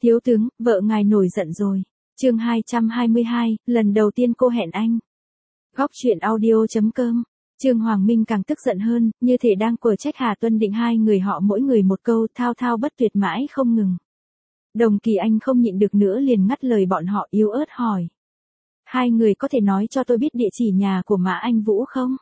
Thiếu tướng, vợ ngài nổi giận rồi. Chương 222, lần đầu tiên cô hẹn anh. Góc truyện audio.com. Trương Hoàng Minh càng tức giận hơn, như thể đang quở trách Hà Tuân Định, hai người họ mỗi người một câu, thao thao bất tuyệt mãi không ngừng. Đồng Kỳ Anh không nhịn được nữa liền ngắt lời bọn họ, yếu ớt hỏi. Hai người có thể nói cho tôi biết địa chỉ nhà của Mã Anh Vũ không?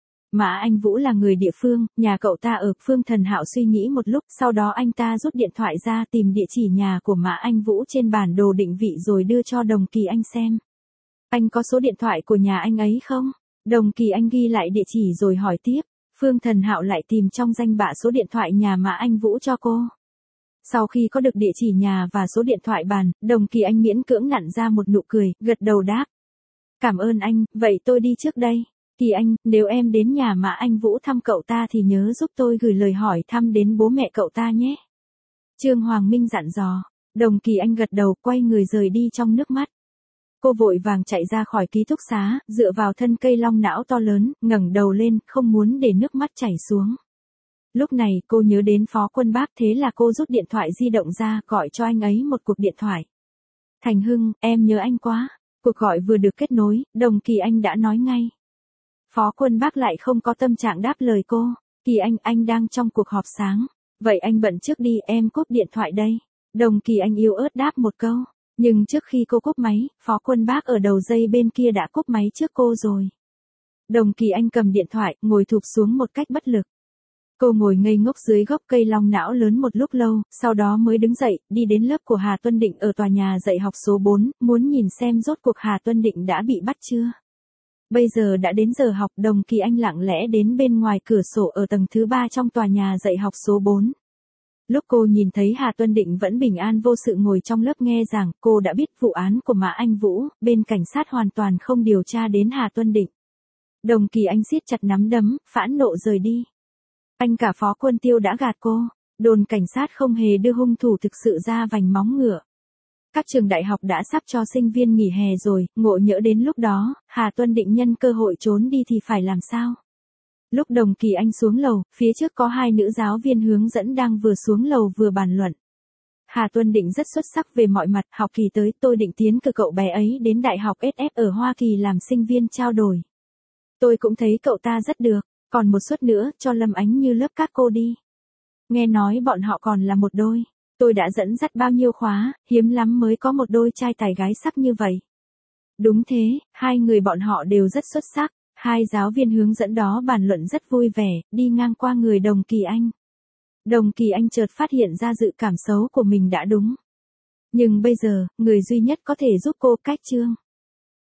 Mã Anh Vũ là người địa phương, nhà cậu ta ở. Phương Thần Hạo suy nghĩ một lúc, sau đó anh ta rút điện thoại ra tìm địa chỉ nhà của Mã Anh Vũ trên bản đồ định vị rồi đưa cho Đồng Kỳ Anh xem. Anh có số điện thoại của nhà anh ấy không? Đồng Kỳ Anh ghi lại địa chỉ rồi hỏi tiếp. Phương Thần Hạo lại tìm trong danh bạ số điện thoại nhà Mã Anh Vũ cho cô. Sau khi có được địa chỉ nhà và số điện thoại bàn, Đồng Kỳ Anh miễn cưỡng nặn ra một nụ cười, gật đầu đáp. Cảm ơn anh, vậy tôi đi trước đây. Kỳ Anh, nếu em đến nhà Mã Anh Vũ thăm cậu ta thì nhớ giúp tôi gửi lời hỏi thăm đến bố mẹ cậu ta nhé. Trương Hoàng Minh dặn dò. Đồng Kỳ Anh gật đầu, quay người rời đi trong nước mắt. Cô vội vàng chạy ra khỏi ký túc xá, dựa vào thân cây long não to lớn, ngẩng đầu lên, không muốn để nước mắt chảy xuống. Lúc này cô nhớ đến Phó Quân Bác, thế là cô rút điện thoại di động ra, gọi cho anh ấy một cuộc điện thoại. Thành Hưng, em nhớ anh quá. Cuộc gọi vừa được kết nối, Đồng Kỳ Anh đã nói ngay. Phó Quân Bác lại không có tâm trạng đáp lời cô. Kỳ anh đang trong cuộc họp sáng. Vậy anh bận trước đi, em cúp điện thoại đây. Đồng Kỳ Anh yếu ớt đáp một câu. Nhưng trước khi cô cúp máy, Phó Quân Bác ở đầu dây bên kia đã cúp máy trước cô rồi. Đồng Kỳ Anh cầm điện thoại, ngồi thụp xuống một cách bất lực. Cô ngồi ngây ngốc dưới gốc cây long não lớn một lúc lâu, sau đó mới đứng dậy, đi đến lớp của Hà Tuân Định ở tòa nhà dạy học số 4, muốn nhìn xem rốt cuộc Hà Tuân Định đã bị bắt chưa. Bây giờ đã đến giờ học, Đồng Kỳ Anh lặng lẽ đến bên ngoài cửa sổ ở tầng thứ 3 trong tòa nhà dạy học số 4. Lúc cô nhìn thấy Hà Tuân Định vẫn bình an vô sự ngồi trong lớp nghe giảng, cô đã biết vụ án của Mã Anh Vũ, bên cảnh sát hoàn toàn không điều tra đến Hà Tuân Định. Đồng Kỳ Anh siết chặt nắm đấm, phẫn nộ rời đi. Anh cả Phó Quân Tiêu đã gạt cô, đồn cảnh sát không hề đưa hung thủ thực sự ra vành móng ngựa. Các trường đại học đã sắp cho sinh viên nghỉ hè rồi, ngộ nhỡ đến lúc đó, Hà Tuân Định nhân cơ hội trốn đi thì phải làm sao? Lúc Đồng Kỳ Anh xuống lầu, phía trước có hai nữ giáo viên hướng dẫn đang vừa xuống lầu vừa bàn luận. Hà Tuân Định rất xuất sắc về mọi mặt, học kỳ tới tôi định tiến cử cậu bé ấy đến Đại học SF ở Hoa Kỳ làm sinh viên trao đổi. Tôi cũng thấy cậu ta rất được, còn một suất nữa cho Lâm Ánh như lớp các cô đi. Nghe nói bọn họ còn là một đôi. Tôi đã dẫn dắt bao nhiêu khóa, hiếm lắm mới có một đôi trai tài gái sắc như vậy. Đúng thế, hai người bọn họ đều rất xuất sắc. Hai giáo viên hướng dẫn đó bàn luận rất vui vẻ, đi ngang qua người Đồng Kỳ Anh. Đồng Kỳ Anh chợt phát hiện ra dự cảm xấu của mình đã đúng. Nhưng bây giờ, người duy nhất có thể giúp cô cách Trương